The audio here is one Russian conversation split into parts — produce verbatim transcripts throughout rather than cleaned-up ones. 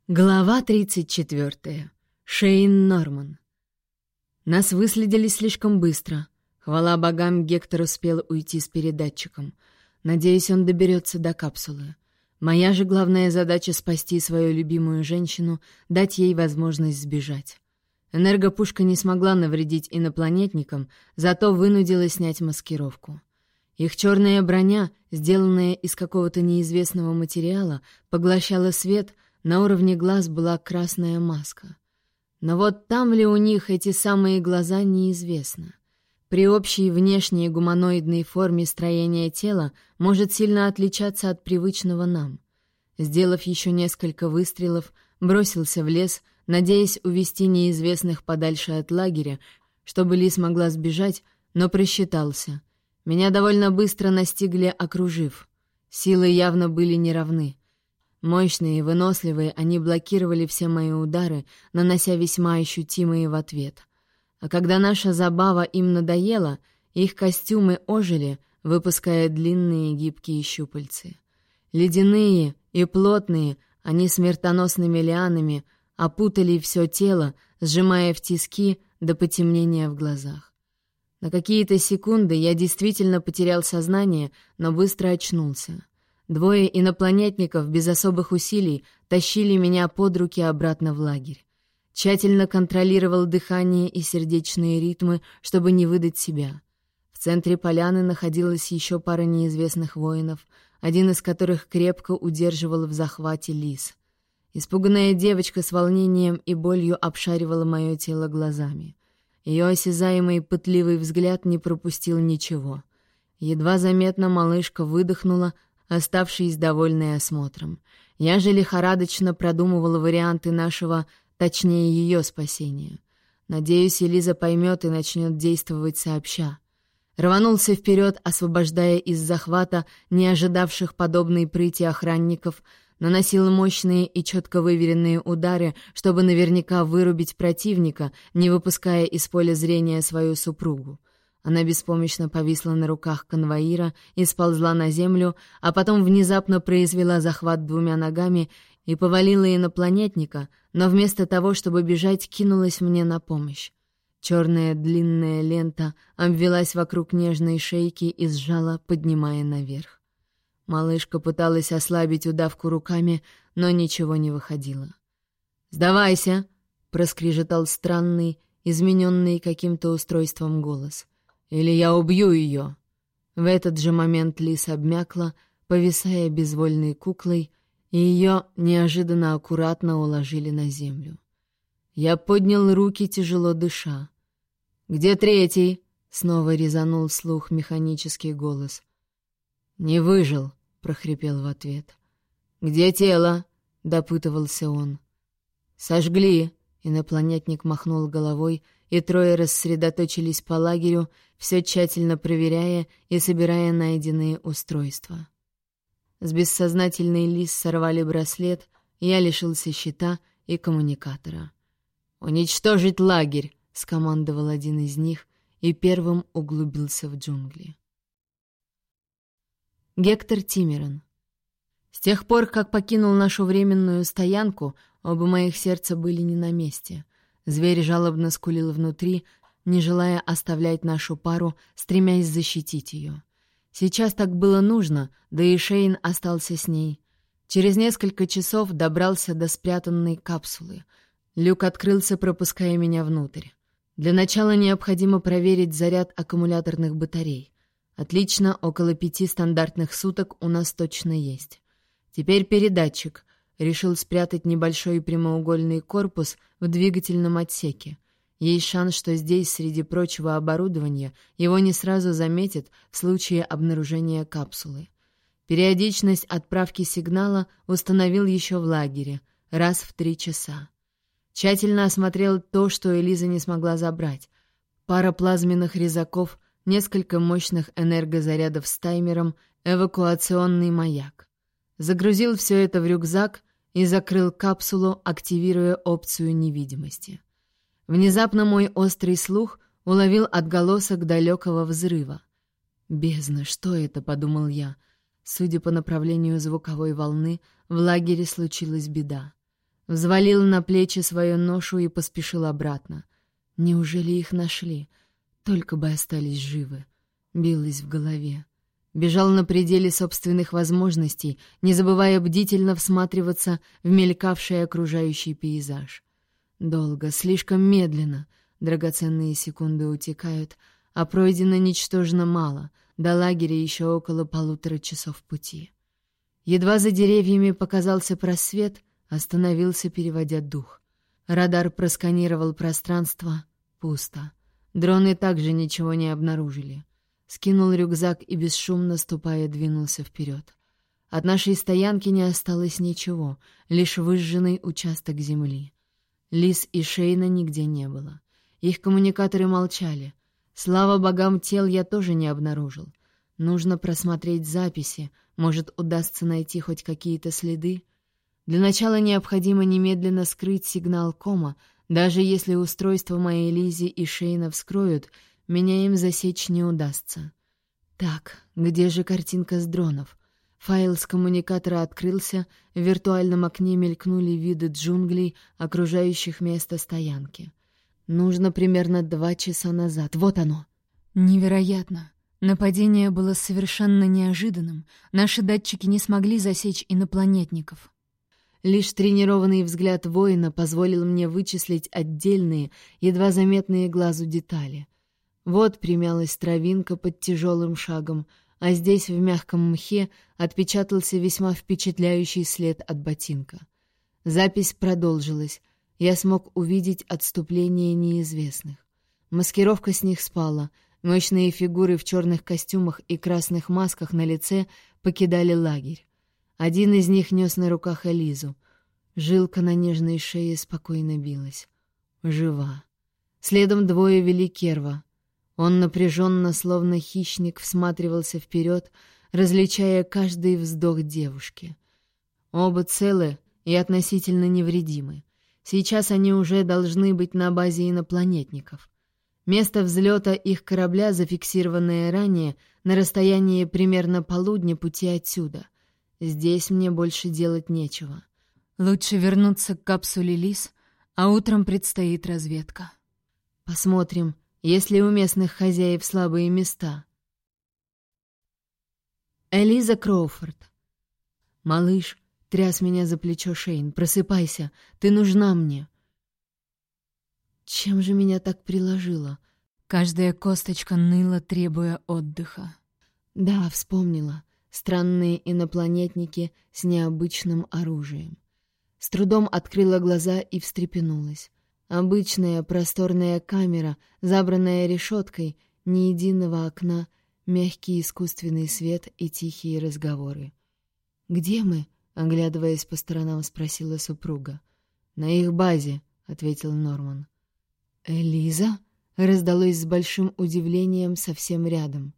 Глава тридцать четвёртая. Шейн Норман. Нас выследили слишком быстро. Хвала богам, Гектор успел уйти с передатчиком. Надеюсь, он доберется до капсулы. Моя же главная задача — спасти свою любимую женщину, дать ей возможность сбежать. Энергопушка не смогла навредить инопланетникам, зато вынудила снять маскировку. Их черная броня, сделанная из какого-то неизвестного материала, поглощала свет. На уровне глаз была красная маска. Но вот там ли у них эти самые глаза, неизвестно. При общей внешней гуманоидной форме строения тела может сильно отличаться от привычного нам. Сделав еще несколько выстрелов, бросился в лес, надеясь увести неизвестных подальше от лагеря, чтобы Ли смогла сбежать, но просчитался. Меня довольно быстро настигли, окружив. Силы явно были неравны. Мощные и выносливые, они блокировали все мои удары, нанося весьма ощутимые в ответ. А когда наша забава им надоела, их костюмы ожили, выпуская длинные гибкие щупальцы. Ледяные и плотные, они смертоносными лианами опутали все тело, сжимая в тиски до потемнения в глазах. На какие-то секунды я действительно потерял сознание, но быстро очнулся. Двое инопланетников без особых усилий тащили меня под руки обратно в лагерь. Тщательно контролировал дыхание и сердечные ритмы, чтобы не выдать себя. В центре поляны находилась еще пара неизвестных воинов, один из которых крепко удерживал в захвате Лис. Испуганная девочка с волнением и болью обшаривала мое тело глазами. Ее осязаемый пытливый взгляд не пропустил ничего. Едва заметно малышка выдохнула, оставшись довольной осмотром. Я же лихорадочно продумывала варианты нашего, точнее ее спасения. Надеюсь, Элиза поймет и начнет действовать сообща. Рванулся вперед, освобождая из захвата не ожидавших подобной прыти охранников, наносил мощные и четко выверенные удары, чтобы наверняка вырубить противника, не выпуская из поля зрения свою супругу. Она беспомощно повисла на руках конвоира и сползла на землю, а потом внезапно произвела захват двумя ногами и повалила инопланетника, но вместо того, чтобы бежать, кинулась мне на помощь. Черная длинная лента обвелась вокруг нежной шейки и сжала, поднимая наверх. Малышка пыталась ослабить удавку руками, но ничего не выходило. «Сдавайся!» — проскрежетал странный, измененный каким-то устройством голос. «Или я убью ее!» В этот же момент Лис обмякла, повисая безвольной куклой, и ее неожиданно аккуратно уложили на землю. Я поднял руки, тяжело дыша. «Где третий?» — снова резанул слух механический голос. «Не выжил», — прохрипел в ответ. «Где тело?» — допытывался он. «Сожгли», — инопланетник махнул головой, и трое рассредоточились по лагерю, все тщательно проверяя и собирая найденные устройства. С бессознательной Лис сорвали браслет, я лишился щита и коммуникатора. «Уничтожить лагерь!» — скомандовал один из них и первым углубился в джунгли. Гектор Тимеран. С тех пор, как покинул нашу временную стоянку, оба моих сердца были не на месте. Зверь жалобно скулил внутри, не желая оставлять нашу пару, стремясь защитить ее. Сейчас так было нужно, да и Шейн остался с ней. Через несколько часов добрался до спрятанной капсулы. Люк открылся, пропуская меня внутрь. Для начала необходимо проверить заряд аккумуляторных батарей. Отлично, около пяти стандартных суток у нас точно есть. Теперь передатчик. Решил спрятать небольшой прямоугольный корпус в двигательном отсеке. Есть шанс, что здесь, среди прочего оборудования, его не сразу заметят в случае обнаружения капсулы. Периодичность отправки сигнала установил еще в лагере, раз в три часа. Тщательно осмотрел то, что Элиза не смогла забрать. Пара плазменных резаков, несколько мощных энергозарядов с таймером, эвакуационный маяк. Загрузил все это в рюкзак и закрыл капсулу, активируя опцию невидимости. Внезапно мой острый слух уловил отголосок далекого взрыва. «Бездна, что это?» — подумал я. Судя по направлению звуковой волны, в лагере случилась беда. Взвалил на плечи свою ношу и поспешил обратно. Неужели их нашли? Только бы остались живы. Билось в голове. Бежал на пределе собственных возможностей, не забывая бдительно всматриваться в мелькавший окружающий пейзаж. Долго, слишком медленно. Драгоценные секунды утекают, а пройдено ничтожно мало. До лагеря еще около полутора часов пути. Едва за деревьями показался просвет, остановился, переводя дух. Радар просканировал пространство. Пусто. Дроны также ничего не обнаружили. Скинул рюкзак и, бесшумно ступая, двинулся вперед. От нашей стоянки не осталось ничего, лишь выжженный участок земли. Лиз и Шейна нигде не было. Их коммуникаторы молчали. Слава богам, тел я тоже не обнаружил. Нужно просмотреть записи, может, удастся найти хоть какие-то следы. Для начала необходимо немедленно скрыть сигнал кома. Даже если устройство моей Лизи и Шейна вскроют, меня им засечь не удастся. Так, где же картинка с дронов? Файл с коммуникатора открылся, в виртуальном окне мелькнули виды джунглей, окружающих место стоянки. Нужно примерно два часа назад. Вот оно. Невероятно. Нападение было совершенно неожиданным. Наши датчики не смогли засечь инопланетников. Лишь тренированный взгляд воина позволил мне вычислить отдельные, едва заметные глазу детали. Вот примялась травинка под тяжелым шагом, а здесь в мягком мхе отпечатался весьма впечатляющий след от ботинка. Запись продолжилась. Я смог увидеть отступление неизвестных. Маскировка с них спала. Мощные фигуры в черных костюмах и красных масках на лице покидали лагерь. Один из них нес на руках Элизу. Жилка на нежной шее спокойно билась. Жива. Следом двое вели Керва. Он напряженно, словно хищник, всматривался вперед, различая каждый вздох девушки. Оба целы и относительно невредимы. Сейчас они уже должны быть на базе инопланетников. Место взлета их корабля, зафиксированное ранее, на расстоянии примерно полудня пути отсюда. Здесь мне больше делать нечего. Лучше вернуться к капсуле Лиз, а утром предстоит разведка. Посмотрим, есть ли у местных хозяев слабые места. Элиза Кроуфорд. «Малыш», — тряс меня за плечо Шейн, — «просыпайся, ты нужна мне». Чем же меня так приложило? Каждая косточка ныла, требуя отдыха. Да, вспомнила. Странные инопланетники с необычным оружием. С трудом открыла глаза и встрепенулась. Обычная просторная камера, забранная решеткой, ни единого окна, мягкий искусственный свет и тихие разговоры. «Где мы?» — оглядываясь по сторонам, спросила супруга. «На их базе», — ответил Норман. «Элиза?» — раздалось с большим удивлением совсем рядом.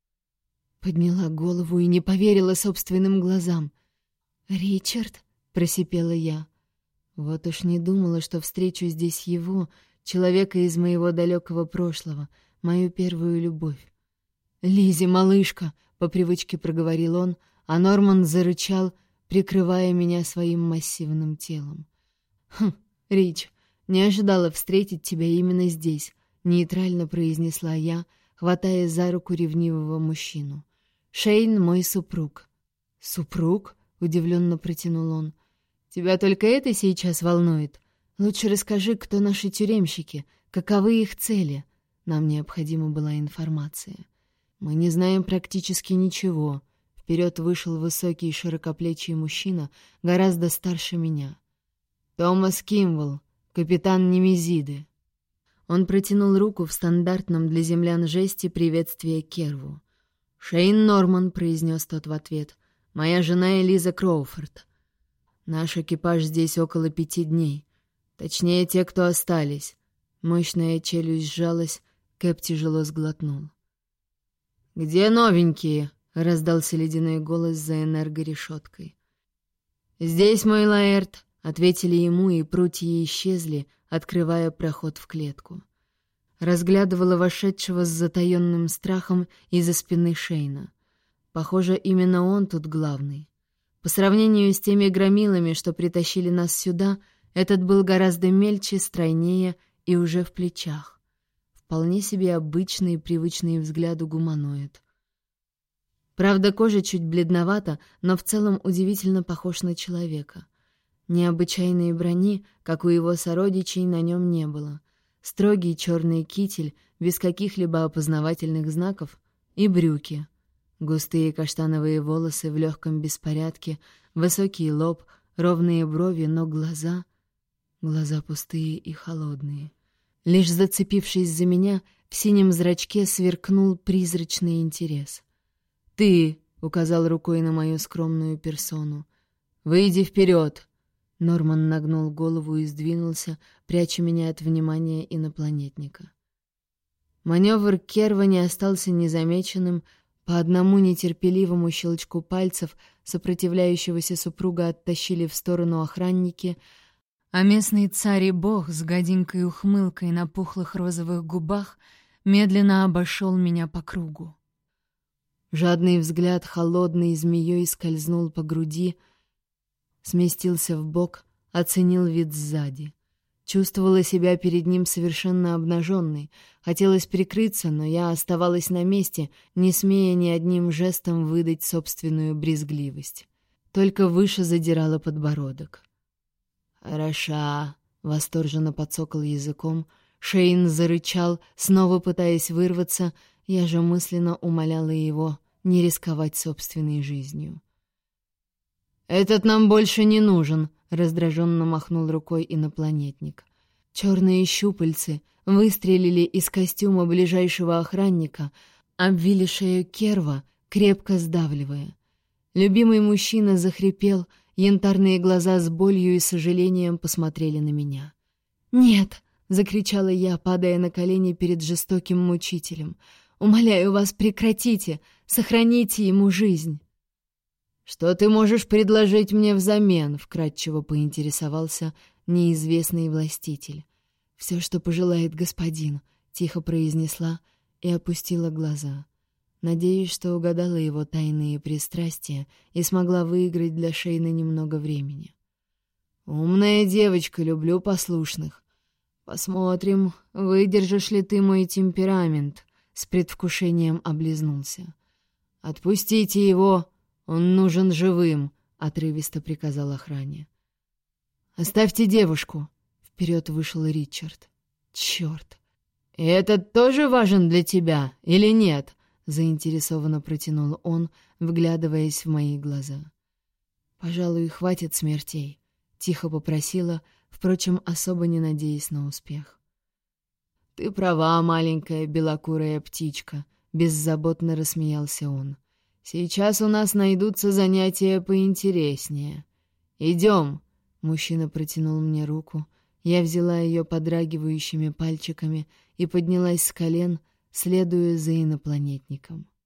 Подняла голову и не поверила собственным глазам. «Ричард?» — просипела я. Вот уж не думала, что встречу здесь его, человека из моего далекого прошлого, мою первую любовь. «Лизи, малышка!» — по привычке проговорил он, а Норман зарычал, прикрывая меня своим массивным телом. «Хм, Рич, не ожидала встретить тебя именно здесь», — нейтрально произнесла я, хватая за руку ревнивого мужчину. «Шейн — мой супруг». «Супруг?» — удивленно протянул он. «Тебя только это сейчас волнует? Лучше расскажи, кто наши тюремщики, каковы их цели. Нам необходима была информация. Мы не знаем практически ничего». Вперед вышел высокий широкоплечий мужчина, гораздо старше меня. «Томас Кимвелл, капитан Немезиды». Он протянул руку в стандартном для землян жесте приветствия Керву. «Шейн Норман», — произнес тот в ответ, — «моя жена Элиза Кроуфорд. Наш экипаж здесь около пяти дней. Точнее, те, кто остались». Мощная челюсть сжалась, Кэп тяжело сглотнул. «Где новенькие?» — раздался ледяной голос за энергорешеткой. «Здесь, мой Лаэрт», — ответили ему, и прутья исчезли, открывая проход в клетку. Разглядывала вошедшего с затаенным страхом из-за спины Шейна. Похоже, именно он тут главный. По сравнению с теми громилами, что притащили нас сюда, Этот был гораздо мельче, стройнее и уже в плечах. Вполне себе обычный и привычный взгляду гуманоид. Правда, кожа чуть бледновата, но в целом удивительно похож на человека. Необычайной брони, как у его сородичей, на нем не было. Строгий черный китель, без каких-либо опознавательных знаков, и брюки. Густые каштановые волосы в легком беспорядке, высокий лоб, ровные брови, но глаза... Глаза пустые и холодные. Лишь зацепившись за меня, в синем зрачке сверкнул призрачный интерес. «Ты!» — указал рукой на мою скромную персону. «Выйди вперед!» Норман нагнул голову и сдвинулся, пряча меня от внимания инопланетника. Маневр Керва не остался незамеченным. По одному нетерпеливому щелчку пальцев сопротивляющегося супруга оттащили в сторону охранники, а местный царь и бог с гаденькой ухмылкой на пухлых розовых губах медленно обошел меня по кругу. Жадный взгляд холодной змеей скользнул по груди, сместился вбок, оценил вид сзади. Чувствовала себя перед ним совершенно обнаженной. Хотелось прикрыться, но я оставалась на месте, не смея ни одним жестом выдать собственную брезгливость. Только выше задирала подбородок. «Хороша!» — восторженно подсокал языком. Шейн зарычал, снова пытаясь вырваться. Я же мысленно умоляла его не рисковать собственной жизнью. «Этот нам больше не нужен!» — раздраженно махнул рукой инопланетник. Черные щупальцы выстрелили из костюма ближайшего охранника, обвили шею Керва, крепко сдавливая. Любимый мужчина захрипел, янтарные глаза с болью и сожалением посмотрели на меня. «Нет!» — закричала я, падая на колени перед жестоким мучителем. «Умоляю вас, прекратите! Сохраните ему жизнь!» «Что ты можешь предложить мне взамен?» — вкратчиво поинтересовался неизвестный властитель. «Все, что пожелает господин», — тихо произнесла и опустила глаза. Надеюсь, что угадала его тайные пристрастия и смогла выиграть для Шейна немного времени. «Умная девочка, люблю послушных. Посмотрим, выдержишь ли ты мой темперамент», — с предвкушением облизнулся. «Отпустите его, он нужен живым», — отрывисто приказал охране. «Оставьте девушку», — вперед вышел Ричард. «Черт! И этот тоже важен для тебя или нет?» — заинтересованно протянул он, вглядываясь в мои глаза. «Пожалуй, хватит смертей», — тихо попросила, впрочем, особо не надеясь на успех. «Ты права, маленькая белокурая птичка», — беззаботно рассмеялся он. «Сейчас у нас найдутся занятия поинтереснее. Идем!» — мужчина протянул мне руку. Я взяла ее подрагивающими пальчиками и поднялась с колен, следуя за инопланетником.